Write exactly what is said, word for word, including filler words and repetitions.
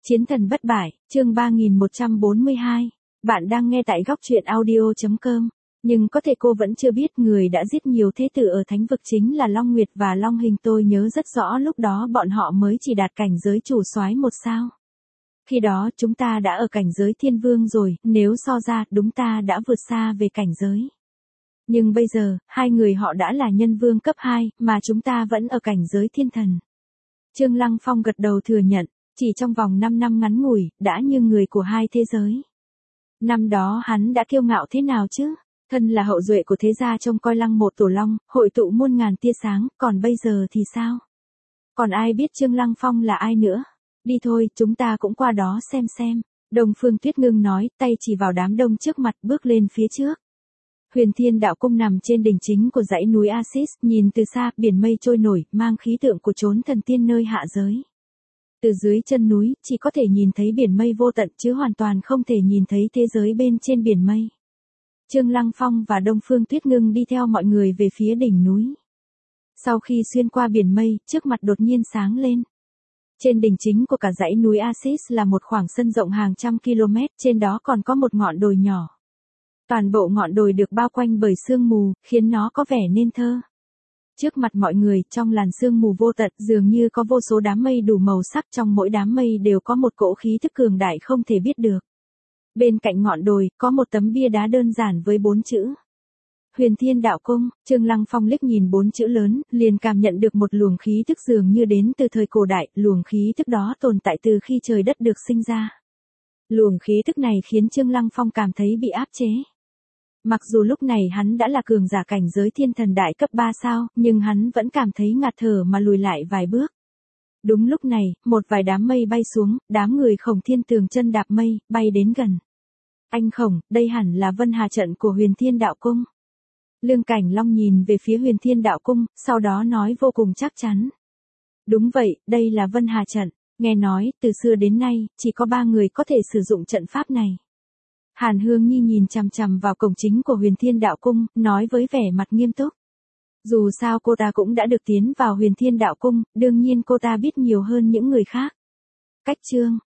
Chiến thần bất bại, chương ba nghìn một trăm bốn mươi hai. Bạn đang nghe tại góc truyện audio chấm com. Nhưng có thể cô vẫn chưa biết người đã giết nhiều thế tử ở thánh vực chính là Long Nguyệt và Long Hình. Tôi nhớ rất rõ lúc đó bọn họ mới chỉ đạt cảnh giới chủ soái một sao. Khi đó chúng ta đã ở cảnh giới thiên vương rồi, nếu so ra đúng ta đã vượt xa về cảnh giới. Nhưng bây giờ, hai người họ đã là nhân vương cấp hai, mà chúng ta vẫn ở cảnh giới thiên thần. Trương Lăng Phong gật đầu thừa nhận. Chỉ trong vòng năm năm ngắn ngủi, đã như người của hai thế giới. Năm đó hắn đã kiêu ngạo thế nào chứ? Thân là hậu duệ của thế gia trông coi Lăng Một Tổ Long, hội tụ muôn ngàn tia sáng, còn bây giờ thì sao? Còn ai biết Trương Lăng Phong là ai nữa? Đi thôi, chúng ta cũng qua đó xem xem. Đông Phương Tuyết ngưng nói, tay chỉ vào đám đông trước mặt bước lên phía trước. Huyền Thiên Đạo Cung nằm trên đỉnh chính của dãy núi Axis, nhìn từ xa, biển mây trôi nổi, mang khí tượng của chốn thần tiên nơi hạ giới. Từ dưới chân núi, chỉ có thể nhìn thấy biển mây vô tận chứ hoàn toàn không thể nhìn thấy thế giới bên trên biển mây. Trương Lăng Phong và Đông Phương Tuyết Ngưng đi theo mọi người về phía đỉnh núi. Sau khi xuyên qua biển mây, trước mặt đột nhiên sáng lên. Trên đỉnh chính của cả dãy núi Axis là một khoảng sân rộng hàng trăm km, trên đó còn có một ngọn đồi nhỏ. Toàn bộ ngọn đồi được bao quanh bởi sương mù, khiến nó có vẻ nên thơ. Trước mặt mọi người, trong làn sương mù vô tận, dường như có vô số đám mây đủ màu sắc, trong mỗi đám mây đều có một cỗ khí thức cường đại không thể biết được. Bên cạnh ngọn đồi, có một tấm bia đá đơn giản với bốn chữ. Huyền Thiên Đạo Cung. Trương Lăng Phong liếc nhìn bốn chữ lớn, liền cảm nhận được một luồng khí thức dường như đến từ thời cổ đại, luồng khí thức đó tồn tại từ khi trời đất được sinh ra. Luồng khí thức này khiến Trương Lăng Phong cảm thấy bị áp chế. Mặc dù lúc này hắn đã là cường giả cảnh giới thiên thần đại cấp ba sao, nhưng hắn vẫn cảm thấy ngạt thở mà lùi lại vài bước. Đúng lúc này, một vài đám mây bay xuống, đám người Khổng Thiên Tường chân đạp mây, bay đến gần. Anh Khổng, đây hẳn là Vân Hà Trận của Huyền Thiên Đạo Cung. Lương Cảnh Long nhìn về phía Huyền Thiên Đạo Cung, sau đó nói vô cùng chắc chắn. Đúng vậy, đây là Vân Hà Trận. Nghe nói, từ xưa đến nay, chỉ có ba người có thể sử dụng trận pháp này. Hàn Hương Nhi nhìn chằm chằm vào cổng chính của Huyền Thiên Đạo Cung, nói với vẻ mặt nghiêm túc. Dù sao cô ta cũng đã được tiến vào Huyền Thiên Đạo Cung, đương nhiên cô ta biết nhiều hơn những người khác. Cách chương,